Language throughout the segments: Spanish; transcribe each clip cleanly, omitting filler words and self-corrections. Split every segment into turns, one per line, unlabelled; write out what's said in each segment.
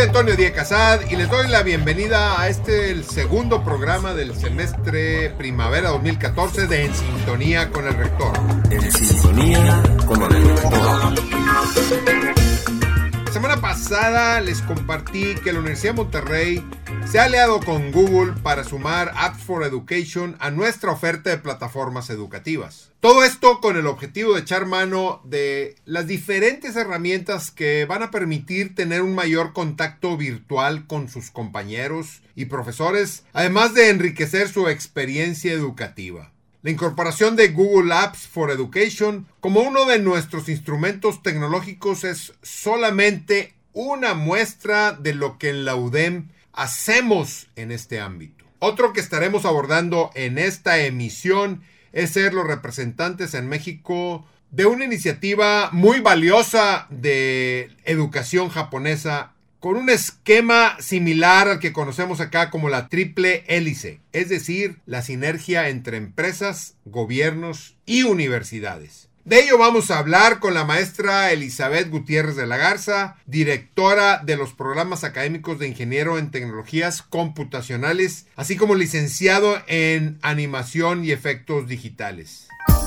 Soy Antonio Díaz Casad y les doy la bienvenida a el segundo programa del semestre primavera 2014 de En Sintonía con el Rector.
En Sintonía con el Rector.
La semana pasada les compartí que la Universidad de Monterrey se ha aliado con Google para sumar Apps for Education a nuestra oferta de plataformas educativas. Todo esto con el objetivo de echar mano de las diferentes herramientas que van a permitir tener un mayor contacto virtual con sus compañeros y profesores, además de enriquecer su experiencia educativa. La incorporación de Google Apps for Education como uno de nuestros instrumentos tecnológicos es solamente una muestra de lo que en la UDEM hacemos en este ámbito. Otro que estaremos abordando en esta emisión es ser los representantes en México de una iniciativa muy valiosa de educación japonesa con un esquema similar al que conocemos acá como la triple hélice, es decir, la sinergia entre empresas, gobiernos y universidades. De ello vamos a hablar con la maestra Elizabeth Gutiérrez de la Garza, directora de los programas académicos de Ingeniero en Tecnologías Computacionales, así como licenciado en Animación y Efectos Digitales.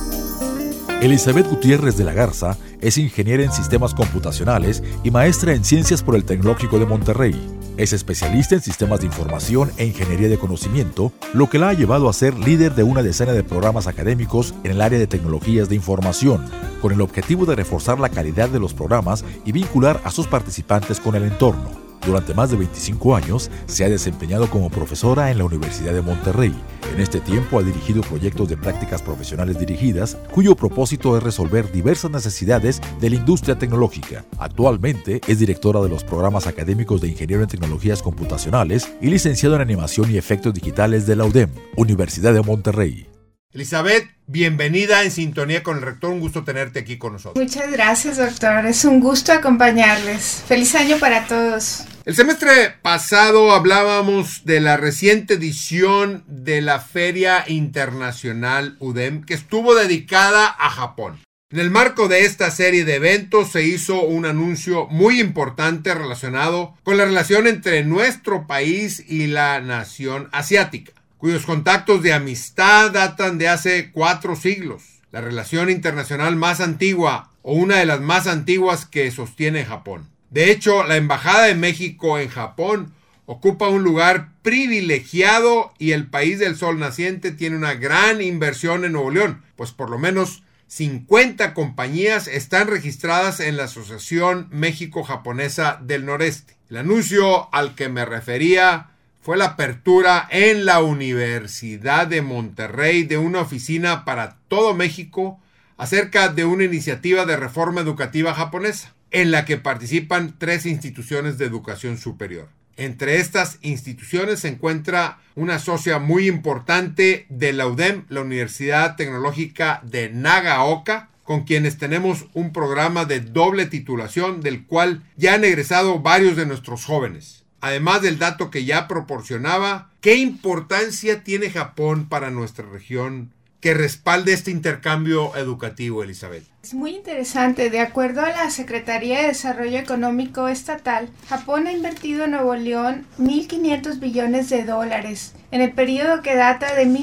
Elizabeth Gutiérrez de la Garza es ingeniera en sistemas computacionales y maestra en ciencias por el Tecnológico de Monterrey. Es especialista en sistemas de información e ingeniería de conocimiento, lo que la ha llevado a ser líder de una decena de programas académicos en el área de tecnologías de información, con el objetivo de reforzar la calidad de los programas y vincular a sus participantes con el entorno. Durante más de 25 años se ha desempeñado como profesora en la Universidad de Monterrey. En este tiempo ha dirigido proyectos de prácticas profesionales dirigidas, cuyo propósito es resolver diversas necesidades de la industria tecnológica. Actualmente es directora de los programas académicos de Ingeniero en Tecnologías Computacionales y licenciado en Animación y Efectos Digitales de la UDEM, Universidad de Monterrey.
Elizabeth, bienvenida en Sintonía con el Rector, un gusto tenerte aquí con nosotros.
Muchas gracias, doctor, es un gusto acompañarles. Feliz año para todos.
El semestre pasado hablábamos de la reciente edición de la Feria Internacional UDEM, que estuvo dedicada a Japón. En el marco de esta serie de eventos se hizo un anuncio muy importante relacionado con la relación entre nuestro país y la nación asiática, cuyos contactos de amistad datan de hace 4 siglos. La relación internacional más antigua o una de las más antiguas que sostiene Japón. De hecho, la Embajada de México en Japón ocupa un lugar privilegiado y el país del sol naciente tiene una gran inversión en Nuevo León, pues por lo menos 50 compañías están registradas en la Asociación México-Japonesa del Noreste. El anuncio al que me refería fue la apertura en la Universidad de Monterrey de una oficina para todo México acerca de una iniciativa de reforma educativa japonesa, en la que participan 3 instituciones de educación superior. Entre estas instituciones se encuentra una socia muy importante de la UDEM, la Universidad Tecnológica de Nagaoka, con quienes tenemos un programa de doble titulación del cual ya han egresado varios de nuestros jóvenes. Además del dato que ya proporcionaba, ¿qué importancia tiene Japón para nuestra región que respalde este intercambio educativo, Elizabeth?
Es muy interesante. De acuerdo a la Secretaría de Desarrollo Económico Estatal, Japón ha invertido en Nuevo León 1.500 billones de dólares en el periodo que data de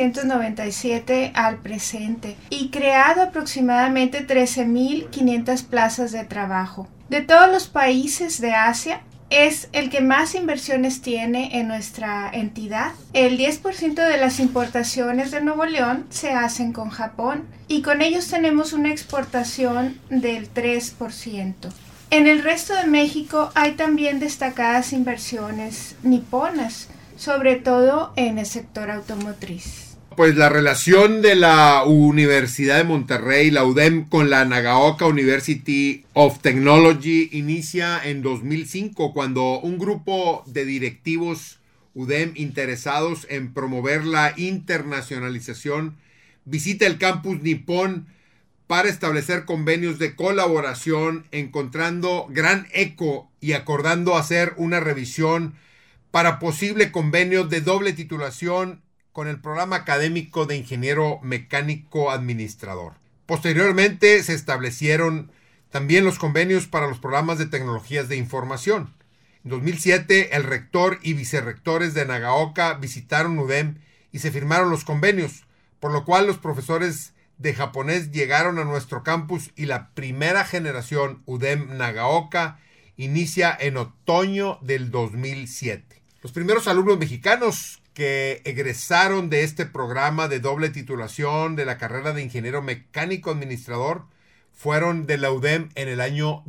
1997 al presente y creado aproximadamente 13.500 plazas de trabajo. De todos los países de Asia, es el que más inversiones tiene en nuestra entidad. El 10% de las importaciones de Nuevo León se hacen con Japón y con ellos tenemos una exportación del 3%. En el resto de México hay también destacadas inversiones niponas, sobre todo en el sector automotriz.
Pues la relación de la Universidad de Monterrey, la UDEM, con la Nagaoka University of Technology inicia en 2005, cuando un grupo de directivos UDEM interesados en promover la internacionalización visita el campus nipón para establecer convenios de colaboración, encontrando gran eco y acordando hacer una revisión para posible convenio de doble titulación con el programa académico de Ingeniero Mecánico Administrador. Posteriormente se establecieron también los convenios para los programas de tecnologías de información. En 2007, el rector y vicerrectores de Nagaoka visitaron UDEM y se firmaron los convenios, por lo cual los profesores de japonés llegaron a nuestro campus y la primera generación UDEM Nagaoka inicia en otoño del 2007. Los primeros alumnos mexicanos que egresaron de este programa de doble titulación de la carrera de ingeniero mecánico administrador fueron de la UDEM en el año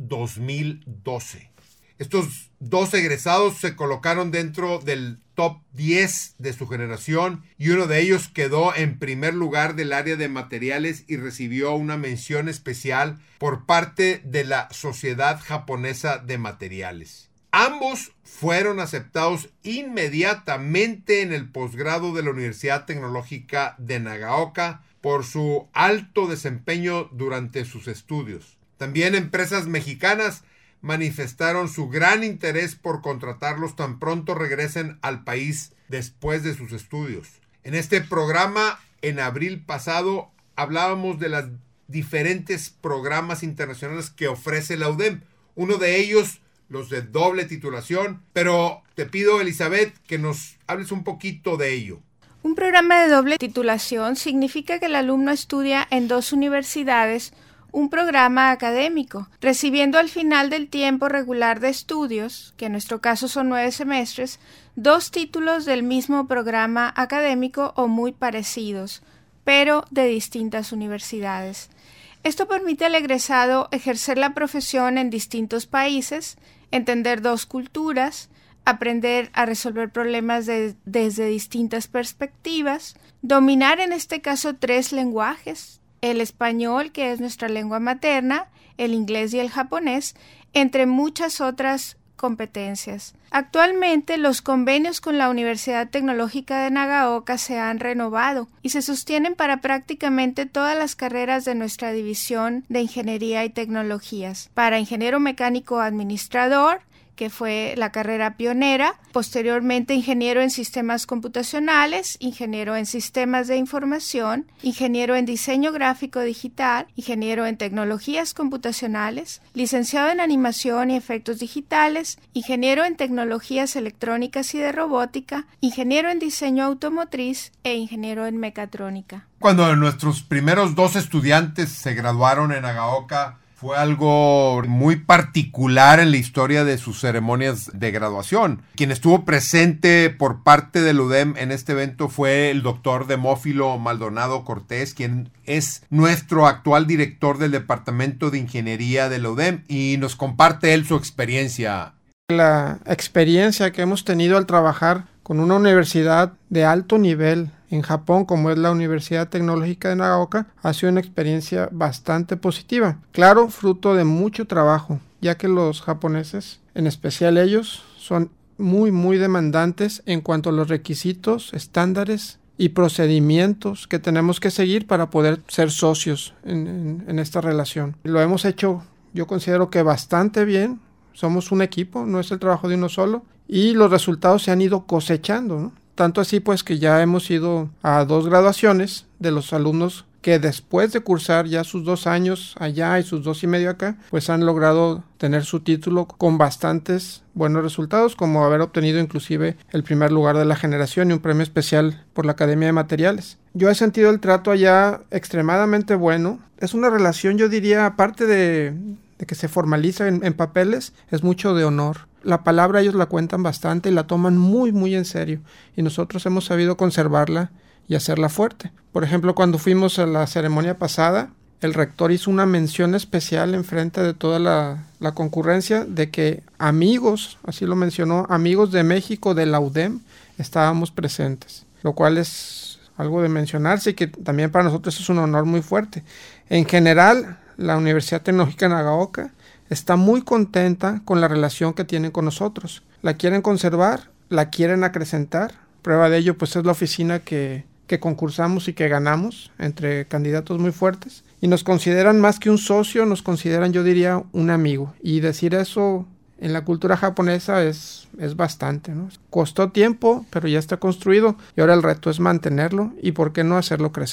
2012. Estos dos egresados se colocaron dentro del top 10 de su generación y uno de ellos quedó en primer lugar del área de materiales y recibió una mención especial por parte de la Sociedad Japonesa de Materiales. Ambos fueron aceptados inmediatamente en el posgrado de la Universidad Tecnológica de Nagaoka por su alto desempeño durante sus estudios. También empresas mexicanas manifestaron su gran interés por contratarlos tan pronto regresen al país después de sus estudios. En este programa, en abril pasado, hablábamos de los diferentes programas internacionales que ofrece la UDEM. Uno de ellos, los de doble titulación, pero te pido, Elizabeth, que nos hables un poquito de ello.
Un programa de doble titulación significa que el alumno estudia en dos universidades un programa académico, recibiendo al final del tiempo regular de estudios, que en nuestro caso son 9 semestres, 2 títulos del mismo programa académico o muy parecidos, pero de distintas universidades. Esto permite al egresado ejercer la profesión en distintos países, entender 2 culturas, aprender a resolver problemas desde distintas perspectivas, dominar en este caso 3 lenguajes, el español, que es nuestra lengua materna, el inglés y el japonés, entre muchas otras competencias. Actualmente, los convenios con la Universidad Tecnológica de Nagaoka se han renovado y se sostienen para prácticamente todas las carreras de nuestra división de Ingeniería y Tecnologías. Para ingeniero mecánico administrador, que fue la carrera pionera, posteriormente ingeniero en sistemas computacionales, ingeniero en sistemas de información, ingeniero en diseño gráfico digital, ingeniero en tecnologías computacionales, licenciado en animación y efectos digitales, ingeniero en tecnologías electrónicas y de robótica, ingeniero en diseño automotriz e ingeniero en mecatrónica.
Cuando nuestros primeros 2 estudiantes se graduaron en Nagaoka, fue algo muy particular en la historia de sus ceremonias de graduación. Quien estuvo presente por parte del UDEM en este evento fue el doctor Demófilo Maldonado Cortés, quien es nuestro actual director del Departamento de Ingeniería del UDEM, y nos comparte él su experiencia.
La experiencia que hemos tenido al trabajar con una universidad de alto nivel en Japón, como es la Universidad Tecnológica de Nagaoka, ha sido una experiencia bastante positiva. Claro, fruto de mucho trabajo, ya que los japoneses, en especial ellos, son muy demandantes en cuanto a los requisitos, estándares y procedimientos que tenemos que seguir para poder ser socios en esta relación. Lo hemos hecho, yo considero que bastante bien. Somos un equipo, no es el trabajo de uno solo, y los resultados se han ido cosechando, ¿no? Tanto así pues que ya hemos ido a 2 graduaciones de los alumnos que después de cursar ya sus 2 años allá y sus 2 y medio acá, pues han logrado tener su título con bastantes buenos resultados, como haber obtenido inclusive el primer lugar de la generación y un premio especial por la Academia de Materiales. Yo he sentido el trato allá extremadamente bueno. Es una relación, yo diría, aparte de que se formaliza en papeles, es mucho de honor. La palabra ellos la cuentan bastante y la toman muy en serio, y nosotros hemos sabido conservarla y hacerla fuerte. Por ejemplo, cuando fuimos a la ceremonia pasada, el rector hizo una mención especial en frente de toda la concurrencia de que amigos, así lo mencionó, amigos de México de la UDEM estábamos presentes, lo cual es algo de mencionarse y que también para nosotros es un honor muy fuerte. En general, la Universidad Tecnológica de Nagaoka está muy contenta con la relación que tienen con nosotros. La quieren conservar, la quieren acrecentar. Prueba de ello pues es la oficina que concursamos y que ganamos entre candidatos muy fuertes. Y nos consideran más que un socio, nos consideran, yo diría, un amigo. Y decir eso en la cultura japonesa es bastante, ¿no? Costó tiempo, pero ya está construido y ahora el reto es mantenerlo y por qué no hacerlo crecer.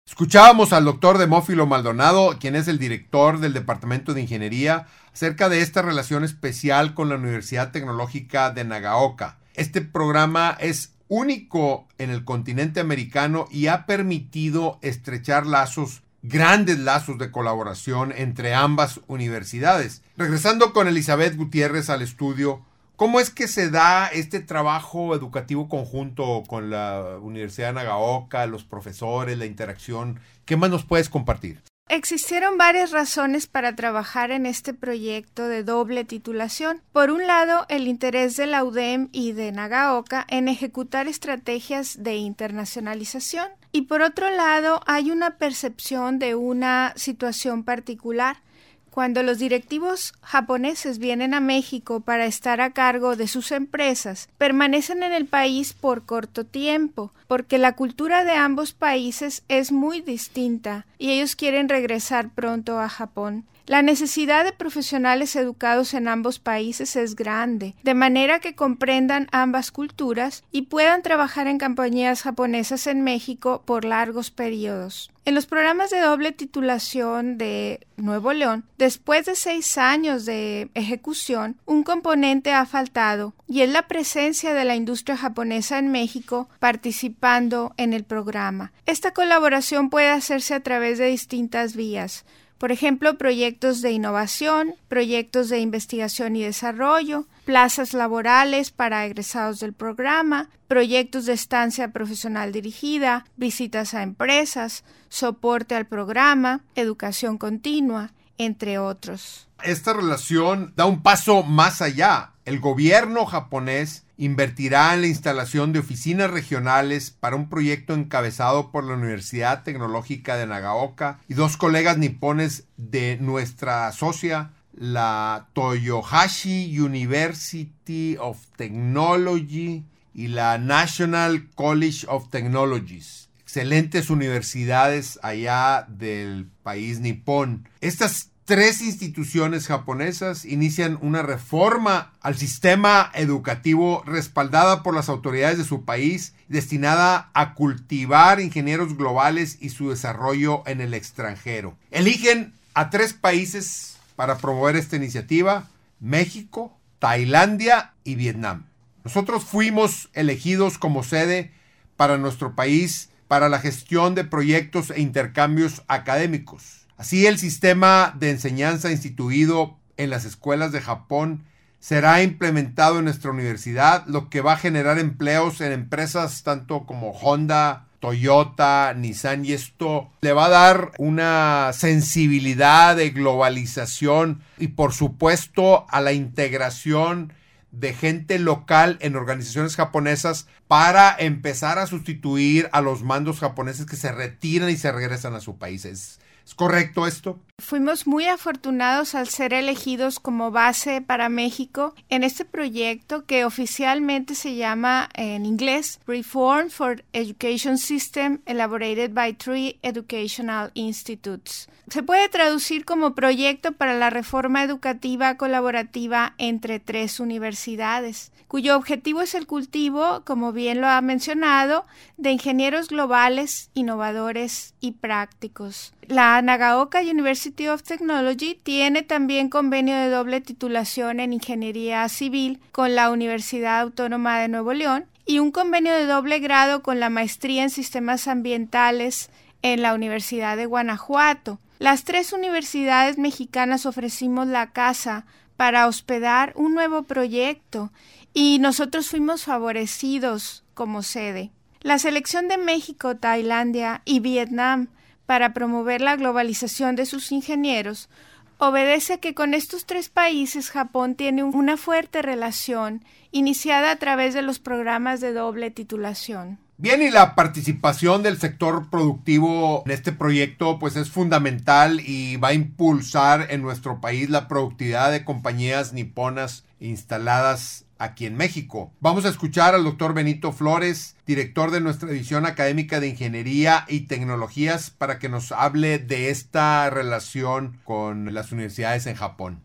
Escuchábamos al doctor Demófilo Maldonado, quien es el director del Departamento de Ingeniería, acerca de esta relación especial con la Universidad Tecnológica de Nagaoka. Este programa es único en el continente americano y ha permitido estrechar grandes lazos de colaboración entre ambas universidades. Regresando con Elizabeth Gutiérrez al estudio, ¿cómo es que se da este trabajo educativo conjunto con la Universidad de Nagaoka, los profesores, la interacción? ¿Qué más nos puedes compartir?
Existieron varias razones para trabajar en este proyecto de doble titulación. Por un lado, el interés de la UDEM y de Nagaoka en ejecutar estrategias de internacionalización. Y por otro lado, hay una percepción de una situación particular. Cuando los directivos japoneses vienen a México para estar a cargo de sus empresas, permanecen en el país por corto tiempo, porque la cultura de ambos países es muy distinta y ellos quieren regresar pronto a Japón. La necesidad de profesionales educados en ambos países es grande, de manera que comprendan ambas culturas y puedan trabajar en compañías japonesas en México por largos periodos. En los programas de doble titulación de Nuevo León, después de 6 años de ejecución, un componente ha faltado y es la presencia de la industria japonesa en México participando en el programa. Esta colaboración puede hacerse a través de distintas vías. Por ejemplo, proyectos de innovación, proyectos de investigación y desarrollo, plazas laborales para egresados del programa, proyectos de estancia profesional dirigida, visitas a empresas, soporte al programa, educación continua, entre otros.
Esta relación da un paso más allá. El gobierno japonés invertirá en la instalación de oficinas regionales para un proyecto encabezado por la Universidad Tecnológica de Nagaoka y 2 colegas nipones de nuestra socia, la Toyohashi University of Technology y la National College of Technologies. Excelentes universidades allá del país nipón. Estas 3 instituciones japonesas inician una reforma al sistema educativo respaldada por las autoridades de su país, destinada a cultivar ingenieros globales y su desarrollo en el extranjero. Eligen a 3 países para promover esta iniciativa: México, Tailandia y Vietnam. Nosotros fuimos elegidos como sede para nuestro país para la gestión de proyectos e intercambios académicos. Así, el sistema de enseñanza instituido en las escuelas de Japón será implementado en nuestra universidad, lo que va a generar empleos en empresas tanto como Honda, Toyota, Nissan, y esto le va a dar una sensibilidad de globalización y, por supuesto, a la integración de gente local en organizaciones japonesas para empezar a sustituir a los mandos japoneses que se retiran y se regresan a su país. ¿Es correcto esto?
Fuimos muy afortunados al ser elegidos como base para México en este proyecto que oficialmente se llama en inglés Reform for Education System Elaborated by 3 Educational Institutes. Se puede traducir como proyecto para la reforma educativa colaborativa entre 3 universidades, cuyo objetivo es el cultivo, como bien lo ha mencionado, de ingenieros globales, innovadores y prácticos. La Nagaoka University of Technology tiene también convenio de doble titulación en Ingeniería Civil con la Universidad Autónoma de Nuevo León y un convenio de doble grado con la maestría en Sistemas Ambientales en la Universidad de Guanajuato. Las 3 universidades mexicanas ofrecimos la casa para hospedar un nuevo proyecto y nosotros fuimos favorecidos como sede. La selección de México, Tailandia y Vietnam para promover la globalización de sus ingenieros obedece a que con estos 3 países Japón tiene una fuerte relación iniciada a través de los programas de doble titulación.
Bien, y la participación del sector productivo en este proyecto pues es fundamental y va a impulsar en nuestro país la productividad de compañías niponas instaladas aquí en México. Vamos a escuchar al doctor Benito Flores, director de nuestra división académica de Ingeniería y Tecnologías, para que nos hable de esta relación con las universidades en Japón.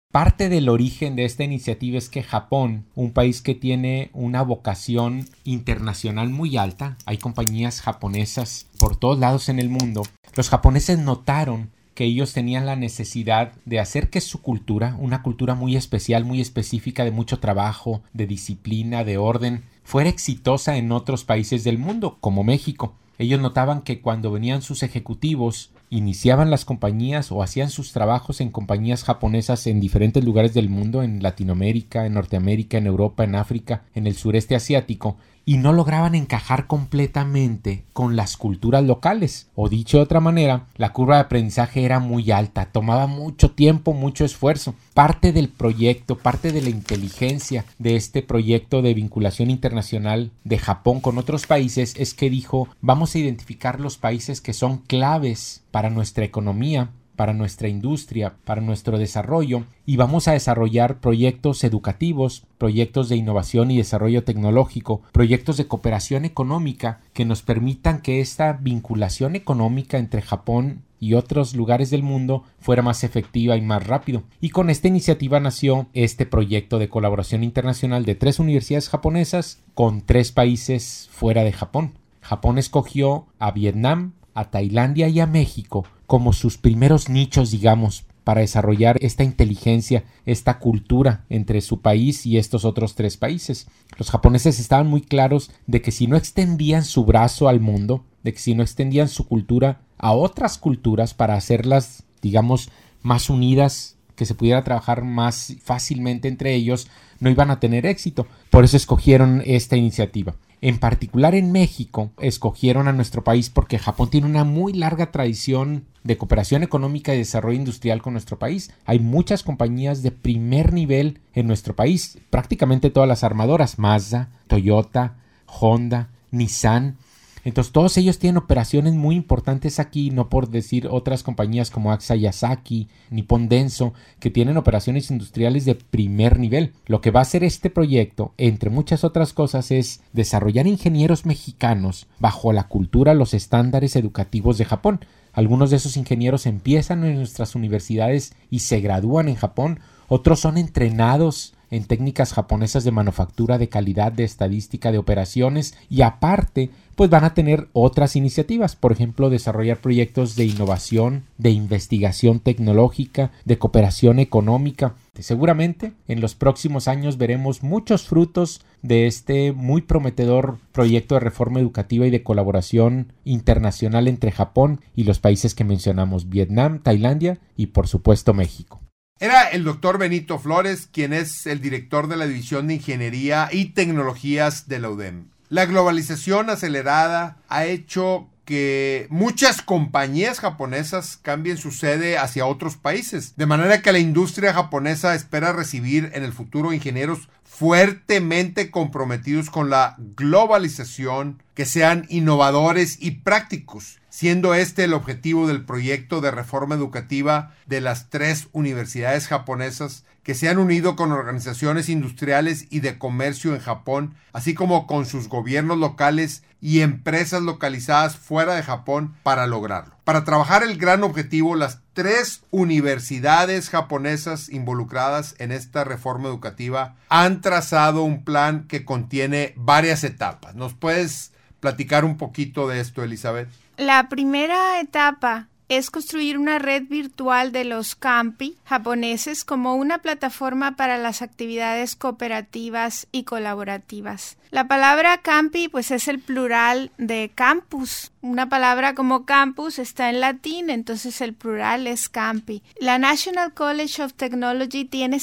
Parte del origen de esta iniciativa es que Japón, un país que tiene una vocación internacional muy alta, hay compañías japonesas por todos lados en el mundo, los japoneses notaron que ellos tenían la necesidad de hacer que su cultura, una cultura muy especial, muy específica, de mucho trabajo, de disciplina, de orden, fuera exitosa en otros países del mundo, como México. Ellos notaban que cuando venían sus ejecutivos, iniciaban las compañías o hacían sus trabajos en compañías japonesas en diferentes lugares del mundo, en Latinoamérica, en Norteamérica, en Europa, en África, en el sureste asiático, y no lograban encajar completamente con las culturas locales. O dicho de otra manera, la curva de aprendizaje era muy alta, tomaba mucho tiempo, mucho esfuerzo. Parte del proyecto, parte de la inteligencia de este proyecto de vinculación internacional de Japón con otros países es que dijo, vamos a identificar los países que son claves para nuestra economía, para nuestra industria, para nuestro desarrollo, y vamos a desarrollar proyectos educativos, proyectos de innovación y desarrollo tecnológico, proyectos de cooperación económica que nos permitan que esta vinculación económica entre Japón y otros lugares del mundo fuera más efectiva y más rápido. Y con esta iniciativa nació este proyecto de colaboración internacional de 3 universidades japonesas con 3 países fuera de Japón. Japón escogió a Vietnam, a Tailandia y a México como sus primeros nichos, digamos, para desarrollar esta inteligencia, esta cultura entre su país y estos otros 3 países. Los japoneses estaban muy claros de que si no extendían su brazo al mundo, de que si no extendían su cultura a otras culturas para hacerlas, digamos, más unidas, que se pudiera trabajar más fácilmente entre ellos, no iban a tener éxito. Por eso escogieron esta iniciativa. En particular en México, escogieron a nuestro país porque Japón tiene una muy larga tradición de cooperación económica y desarrollo industrial con nuestro país. Hay muchas compañías de primer nivel en nuestro país, prácticamente todas las armadoras, Mazda, Toyota, Honda, Nissan. Entonces todos ellos tienen operaciones muy importantes aquí, no por decir otras compañías como Axa Yasaki, Nippon Denso, que tienen operaciones industriales de primer nivel. Lo que va a hacer este proyecto, entre muchas otras cosas, es desarrollar ingenieros mexicanos bajo la cultura, los estándares educativos de Japón. Algunos de esos ingenieros empiezan en nuestras universidades y se gradúan en Japón, otros son entrenados en técnicas japonesas de manufactura, de calidad, de estadística, de operaciones, y aparte pues van a tener otras iniciativas, por ejemplo desarrollar proyectos de innovación, de investigación tecnológica, de cooperación económica. Seguramente en los próximos años veremos muchos frutos de este muy prometedor proyecto de reforma educativa y de colaboración internacional entre Japón y los países que mencionamos, Vietnam, Tailandia y por supuesto México.
Era el doctor Benito Flores, quien es el director de la División de Ingeniería y Tecnologías de la UDEM. La globalización acelerada ha hecho que muchas compañías japonesas cambien su sede hacia otros países, de manera que la industria japonesa espera recibir en el futuro ingenieros fuertemente comprometidos con la globalización, que sean innovadores y prácticos, siendo este el objetivo del proyecto de reforma educativa de las 3 universidades japonesas que se han unido con organizaciones industriales y de comercio en Japón, así como con sus gobiernos locales y empresas localizadas fuera de Japón para lograrlo. Para trabajar el gran objetivo, las 3 universidades japonesas involucradas en esta reforma educativa han trazado un plan que contiene varias etapas. ¿Nos puedes platicar un poquito de esto, Elizabeth?
La primera etapa es construir una red virtual de los campi japoneses como una plataforma para las actividades cooperativas y colaborativas. La palabra campi pues es el plural de campus. Una palabra como campus está en latín, entonces el plural es campi. La National College of Technology tiene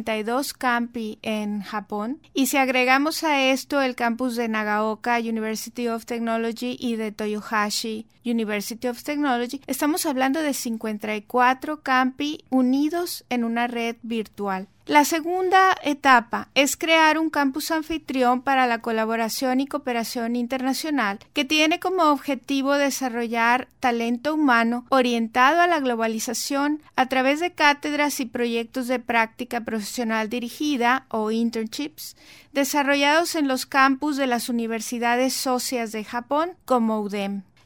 52 campi en Japón, y si agregamos a esto el campus de Nagaoka University of Technology y de Toyohashi University of Technology, estamos hablando de 54 campi unidos en una red virtual. La segunda etapa es crear un campus anfitrión para la colaboración y cooperación internacional que tiene como objetivo desarrollar talento humano orientado a la globalización a través de cátedras y proyectos de práctica profesional dirigida o internships desarrollados en los campus de las universidades socias de Japón como UDEM.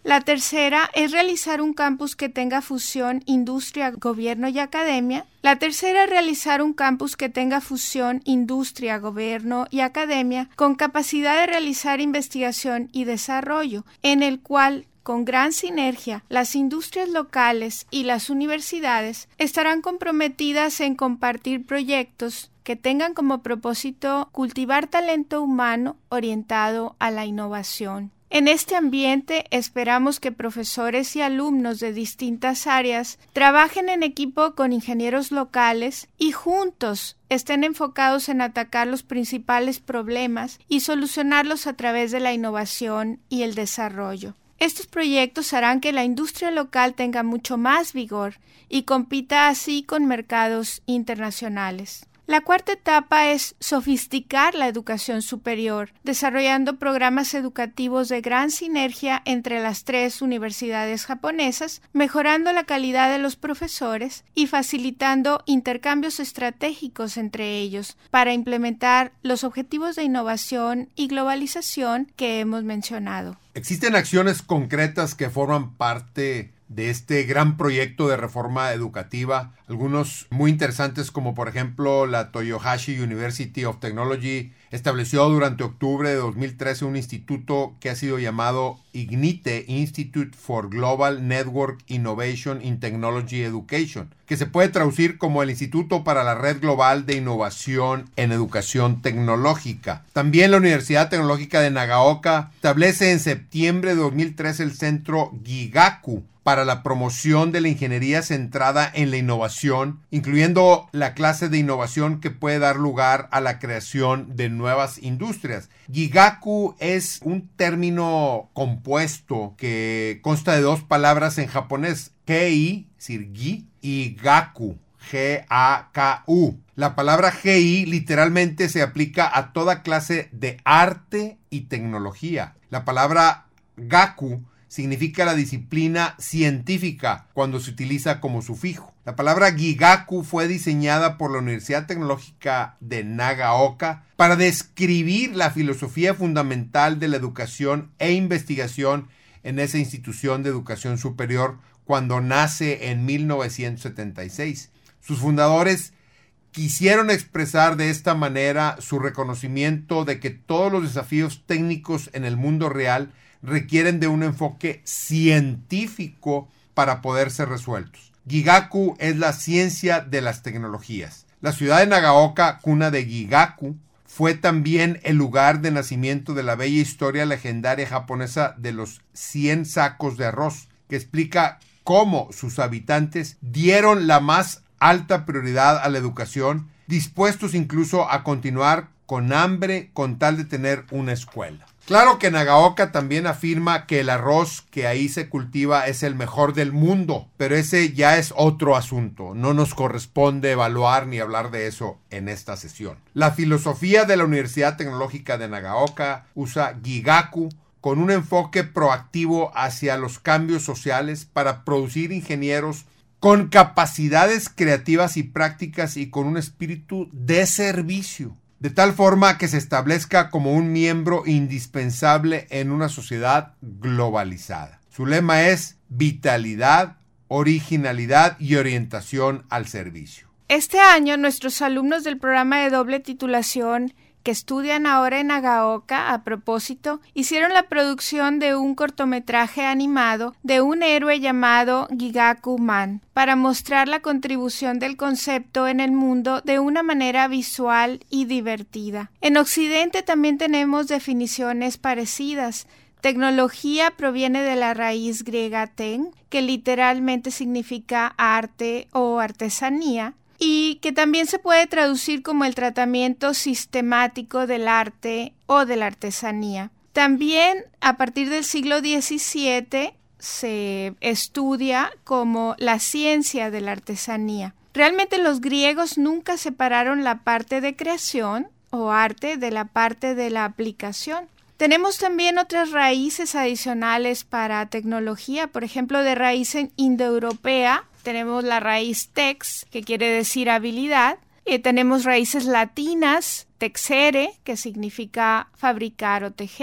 La tercera es realizar un campus que tenga fusión industria, gobierno y academia. La tercera es realizar un campus que tenga fusión industria, gobierno y academia con capacidad de realizar investigación y desarrollo, en el cual con gran sinergia, las industrias locales y las universidades estarán comprometidas en compartir proyectos que tengan como propósito cultivar talento humano orientado a la innovación. En este ambiente esperamos que profesores y alumnos de distintas áreas trabajen en equipo con ingenieros locales y juntos estén enfocados en atacar los principales problemas y solucionarlos a través de la innovación y el desarrollo. Estos proyectos harán que la industria local tenga mucho más vigor y compita así con mercados internacionales. La cuarta etapa es sofisticar la educación superior, desarrollando programas educativos de gran sinergia entre las 3 universidades japonesas, mejorando la calidad de los profesores y facilitando intercambios estratégicos entre ellos para implementar los objetivos de innovación y globalización que hemos mencionado.
¿Existen acciones concretas que forman parte de este gran proyecto de reforma educativa? Algunos muy interesantes, como por ejemplo la Toyohashi University of Technology estableció durante octubre de 2013 un instituto que ha sido llamado IGNITE, Institute for Global Network Innovation in Technology Education, que se puede traducir como el Instituto para la Red Global de Innovación en Educación Tecnológica. También la Universidad Tecnológica de Nagaoka establece en septiembre de 2013 el centro Gigaku para la promoción de la ingeniería centrada en la innovación, incluyendo la clase de innovación que puede dar lugar a la creación de nuevas industrias. Gigaku es un término compuesto que consta de 2 palabras en japonés, Gi, es decir, Gi, y Gaku, G-A-K-U. La palabra GI literalmente se aplica a toda clase de arte y tecnología. La palabra Gaku significa la disciplina científica cuando se utiliza como sufijo. La palabra Gigaku fue diseñada por la Universidad Tecnológica de Nagaoka para describir la filosofía fundamental de la educación e investigación en esa institución de educación superior cuando nace en 1976. Sus fundadores quisieron expresar de esta manera su reconocimiento de que todos los desafíos técnicos en el mundo real requieren de un enfoque científico para poder ser resueltos. Gigaku es la ciencia de las tecnologías. La ciudad de Nagaoka, cuna de Gigaku, fue también el lugar de nacimiento de la bella historia legendaria japonesa de los 100 sacos de arroz, que explica cómo sus habitantes dieron la más alta prioridad a la educación, dispuestos incluso a continuar con hambre con tal de tener una escuela. Claro que Nagaoka también afirma que el arroz que ahí se cultiva es el mejor del mundo, pero ese ya es otro asunto. No nos corresponde evaluar ni hablar de eso en esta sesión. La filosofía de la Universidad Tecnológica de Nagaoka usa Gigaku con un enfoque proactivo hacia los cambios sociales para producir ingenieros con capacidades creativas y prácticas y con un espíritu de servicio, de tal forma que se establezca como un miembro indispensable en una sociedad globalizada. Su lema es vitalidad, originalidad y orientación al servicio.
Este año, nuestros alumnos del programa de doble titulación que estudian ahora en Nagaoka, a propósito, hicieron la producción de un cortometraje animado de un héroe llamado Gigaku Man, para mostrar la contribución del concepto en el mundo de una manera visual y divertida. En Occidente también tenemos definiciones parecidas. Tecnología proviene de la raíz griega ten, que literalmente significa arte o artesanía, y que también se puede traducir como el tratamiento sistemático del arte o de la artesanía. También a partir del siglo XVII se estudia como la ciencia de la artesanía. Realmente los griegos nunca separaron la parte de creación o arte de la parte de la aplicación. Tenemos también otras raíces adicionales para tecnología, por ejemplo, de raíz indoeuropea. Tenemos la raíz tex, que quiere decir habilidad. Tenemos raíces latinas, texere, que significa fabricar o tejer.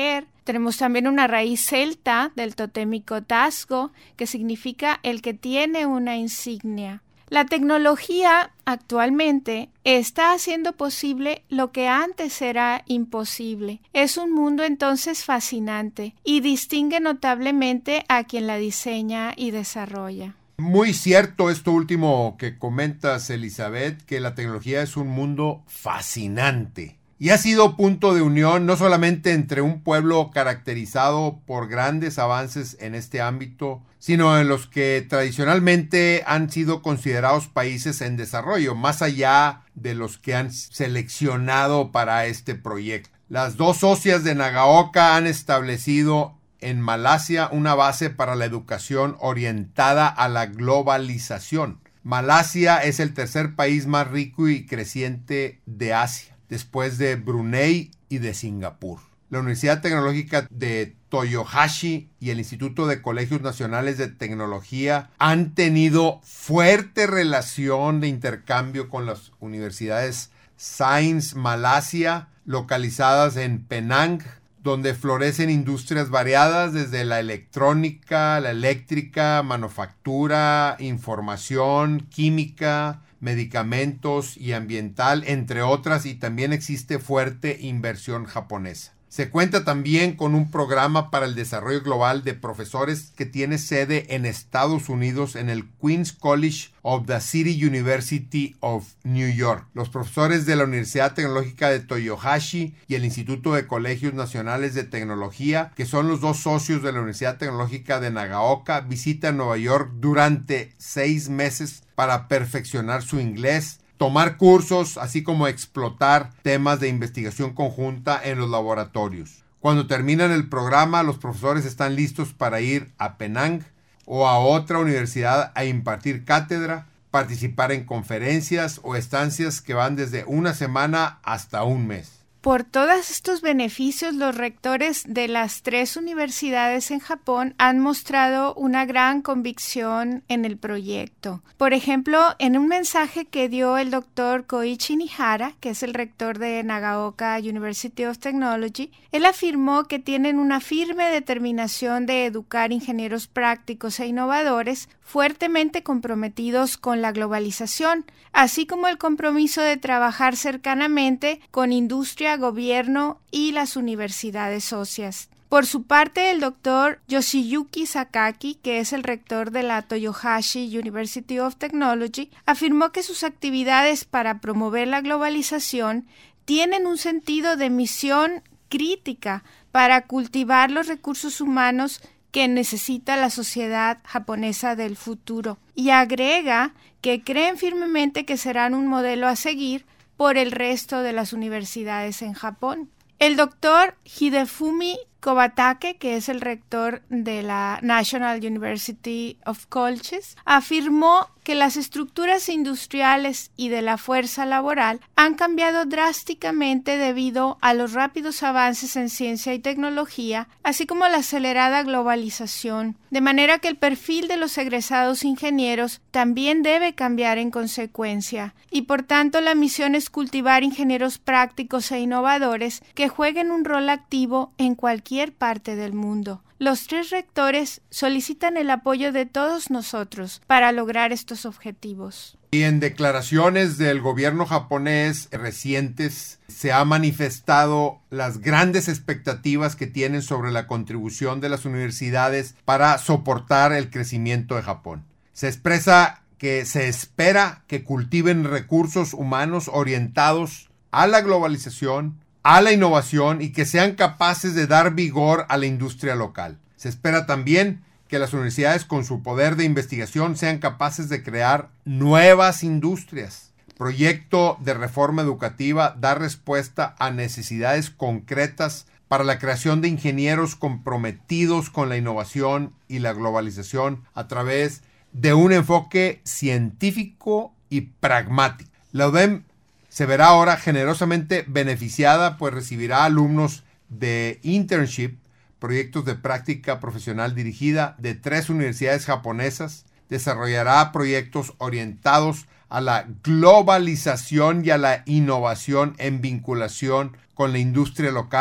Tenemos también una raíz celta del totémico tasgo, que significa el que tiene una insignia. La tecnología actualmente está haciendo posible lo que antes era imposible. Es un mundo entonces fascinante y distingue notablemente a quien la diseña y desarrolla.
Muy cierto esto último que comentas, Elizabeth, que la tecnología es un mundo fascinante. Y ha sido punto de unión no solamente entre un pueblo caracterizado por grandes avances en este ámbito, sino en los que tradicionalmente han sido considerados países en desarrollo, más allá de los que han seleccionado para este proyecto. Las dos socias de Nagaoka han establecido en Malasia una base para la educación orientada a la globalización. Malasia es el tercer país más rico y creciente de Asia, después de Brunei y de Singapur. La Universidad Tecnológica de Toyohashi y el Instituto de Colegios Nacionales de Tecnología han tenido fuerte relación de intercambio con las universidades Science Malasia, localizadas en Penang, donde florecen industrias variadas desde la electrónica, la eléctrica, manufactura, información, química, medicamentos y ambiental, entre otras, y también existe fuerte inversión japonesa. Se cuenta también con un programa para el desarrollo global de profesores que tiene sede en Estados Unidos en el Queens College of the City University of New York. Los profesores de la Universidad Tecnológica de Toyohashi y el Instituto de Colegios Nacionales de Tecnología, que son los dos socios de la Universidad Tecnológica de Nagaoka, visitan Nueva York durante 6 meses para perfeccionar su inglés, tomar cursos, así como explotar temas de investigación conjunta en los laboratorios. Cuando terminan el programa, los profesores están listos para ir a Penang o a otra universidad a impartir cátedra, participar en conferencias o estancias que van desde una semana hasta un mes.
Por todos estos beneficios, los rectores de las 3 universidades en Japón han mostrado una gran convicción en el proyecto. Por ejemplo, en un mensaje que dio el doctor Koichi Nihara, que es el rector de Nagaoka University of Technology, él afirmó que tienen una firme determinación de educar ingenieros prácticos e innovadores fuertemente comprometidos con la globalización, así como el compromiso de trabajar cercanamente con industria, gobierno y las universidades socias. Por su parte, el doctor Yoshiyuki Sakaki, que es el rector de la Toyohashi University of Technology, afirmó que sus actividades para promover la globalización tienen un sentido de misión crítica para cultivar los recursos humanos que necesita la sociedad japonesa del futuro, y agrega que creen firmemente que serán un modelo a seguir por el resto de las universidades en Japón. El doctor Hidefumi Kobatake, que es el rector de la National University of Colchis, afirmó que las estructuras industriales y de la fuerza laboral han cambiado drásticamente debido a los rápidos avances en ciencia y tecnología, así como la acelerada globalización, de manera que el perfil de los egresados ingenieros también debe cambiar en consecuencia, y por tanto la misión es cultivar ingenieros prácticos e innovadores que jueguen un rol activo en cualquier parte del mundo. Los 3 rectores solicitan el apoyo de todos nosotros para lograr estos objetivos.
Y en declaraciones del gobierno japonés recientes se ha manifestado las grandes expectativas que tienen sobre la contribución de las universidades para soportar el crecimiento de Japón. Se expresa que se espera que cultiven recursos humanos orientados a la globalización, a la innovación y que sean capaces de dar vigor a la industria local. Se espera también que las universidades con su poder de investigación sean capaces de crear nuevas industrias. El proyecto de reforma educativa da respuesta a necesidades concretas para la creación de ingenieros comprometidos con la innovación y la globalización a través de un enfoque científico y pragmático. La UDEM se verá ahora generosamente beneficiada, pues recibirá alumnos de internship, proyectos de práctica profesional dirigida de 3 universidades japonesas, desarrollará proyectos orientados a la globalización y a la innovación en vinculación con la industria local,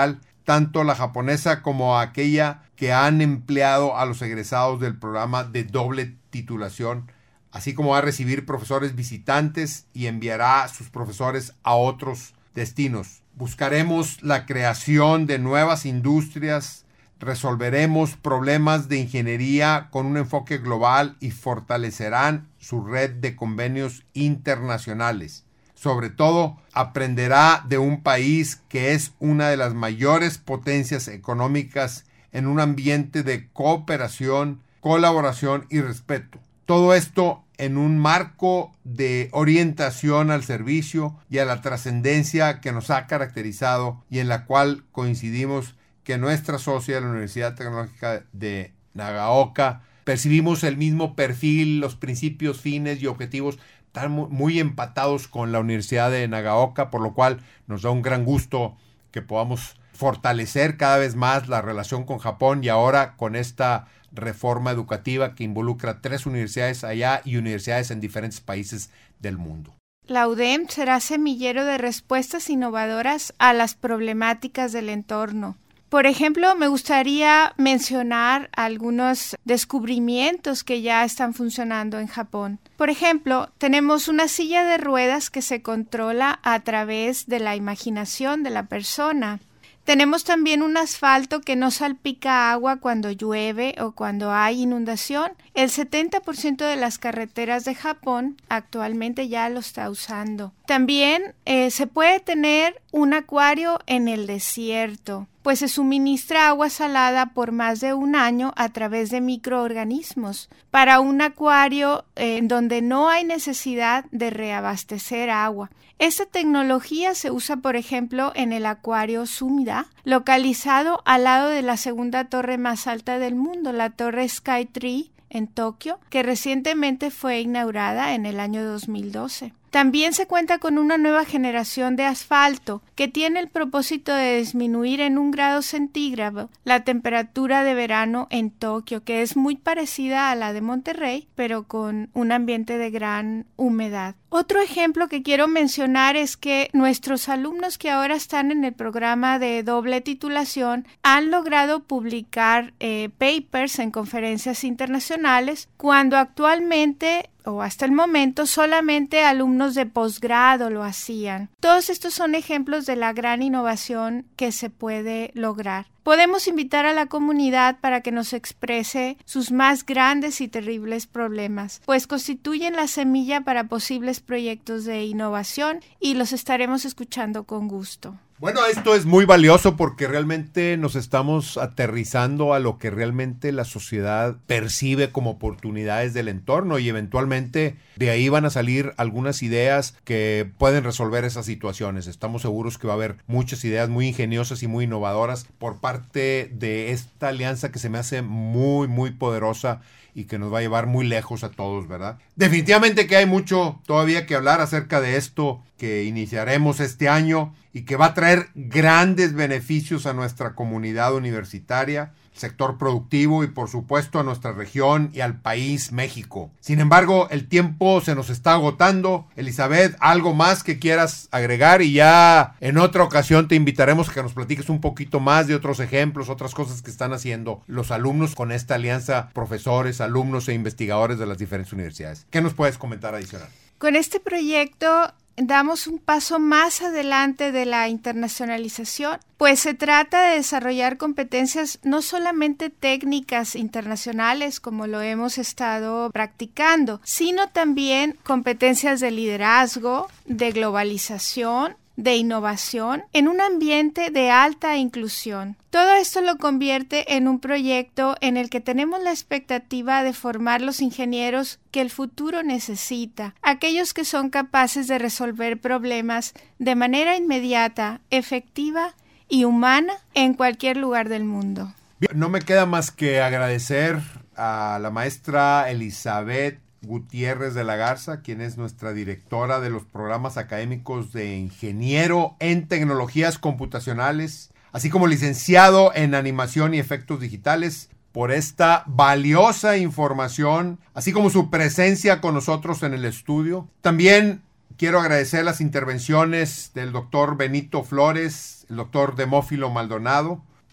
tanto la japonesa como aquella que han empleado a los egresados del programa de doble titulación, así como va a recibir profesores visitantes y enviará a sus profesores a otros destinos. Buscaremos la creación de nuevas industrias, resolveremos problemas de ingeniería con un enfoque global y fortalecerán su red de convenios internacionales. Sobre todo, aprenderá de un país que es una de las mayores potencias económicas en un ambiente de cooperación, colaboración y respeto. Todo esto en un marco de orientación al servicio y a la trascendencia que nos ha caracterizado y en la cual coincidimos que nuestra socia, la Universidad Tecnológica de Nagaoka, percibimos el mismo perfil, los principios, fines y objetivos están muy empatados con la Universidad de Nagaoka, por lo cual nos da un gran gusto que podamos fortalecer cada vez más la relación con Japón y ahora con esta reforma educativa que involucra 3 universidades allá y universidades en diferentes países del mundo.
La UDEM será semillero de respuestas innovadoras a las problemáticas del entorno. Por ejemplo, me gustaría mencionar algunos descubrimientos que ya están funcionando en Japón. Por ejemplo, tenemos una silla de ruedas que se controla a través de la imaginación de la persona. Tenemos también un asfalto que no salpica agua cuando llueve o cuando hay inundación. El 70% de las carreteras de Japón actualmente ya lo está usando. También se puede tener un acuario en el desierto, pues se suministra agua salada por más de un año a través de microorganismos. Para un acuario donde no hay necesidad de reabastecer agua. Esta tecnología se usa, por ejemplo, en el acuario Sumida, localizado al lado de la segunda torre más alta del mundo, la Torre Skytree en Tokio, que recientemente fue inaugurada en el año 2012. También se cuenta con una nueva generación de asfalto que tiene el propósito de disminuir en 1 grado centígrado la temperatura de verano en Tokio, que es muy parecida a la de Monterrey, pero con un ambiente de gran humedad. Otro ejemplo que quiero mencionar es que nuestros alumnos que ahora están en el programa de doble titulación han logrado publicar papers en conferencias internacionales cuando actualmente o hasta el momento solamente alumnos de posgrado lo hacían. Todos estos son ejemplos de la gran innovación que se puede lograr. Podemos invitar a la comunidad para que nos exprese sus más grandes y terribles problemas, pues constituyen la semilla para posibles proyectos de innovación y los estaremos escuchando con gusto.
Bueno, esto es muy valioso porque realmente nos estamos aterrizando a lo que realmente la sociedad percibe como oportunidades del entorno y eventualmente de ahí van a salir algunas ideas que pueden resolver esas situaciones. Estamos seguros que va a haber muchas ideas muy ingeniosas y muy innovadoras por parte de esta alianza que se me hace muy, muy poderosa y que nos va a llevar muy lejos a todos, ¿verdad? Definitivamente que hay mucho todavía que hablar acerca de esto que iniciaremos este año y que va a traer grandes beneficios a nuestra comunidad universitaria, sector productivo y por supuesto a nuestra región y al país México. Sin embargo, el tiempo se nos está agotando. Elizabeth, ¿algo más que quieras agregar? Y ya en otra ocasión te invitaremos a que nos platiques un poquito más de otros ejemplos, otras cosas que están haciendo los alumnos con esta alianza, profesores, alumnos e investigadores de las diferentes universidades. ¿Qué nos puedes comentar adicional?
Con este proyecto damos un paso más adelante de la internacionalización, pues se trata de desarrollar competencias no solamente técnicas internacionales, como lo hemos estado practicando, sino también competencias de liderazgo, de globalización, de innovación en un ambiente de alta inclusión. Todo esto lo convierte en un proyecto en el que tenemos la expectativa de formar los ingenieros que el futuro necesita, aquellos que son capaces de resolver problemas de manera inmediata, efectiva y humana en cualquier lugar del mundo.
Bien, no me queda más que agradecer a la maestra Elizabeth Gutiérrez de la Garza, quien es nuestra directora de los programas académicos de ingeniero en tecnologías computacionales, así como licenciado en animación y efectos digitales, por esta valiosa información, así como su presencia con nosotros en el estudio. También quiero agradecer las intervenciones del doctor Benito Flores, el doctor Demófilo Maldonado,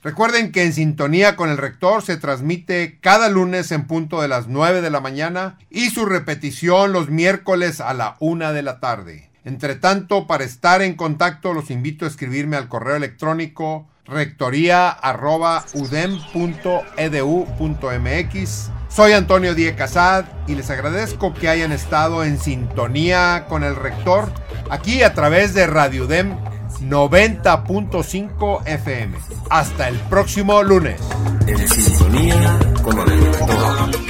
Recuerden que En Sintonía con el Rector se transmite cada lunes en punto de las 9 de la mañana y su repetición los miércoles a la 1 de la tarde. Entre tanto, para estar en contacto los invito a escribirme al correo electrónico rectoría@udem.edu.mx. Soy Antonio Díez Casad y les agradezco que hayan estado en sintonía con el Rector aquí a través de Radio UDEM 90.5 FM. Hasta el próximo lunes.
En sintonía con el Rector.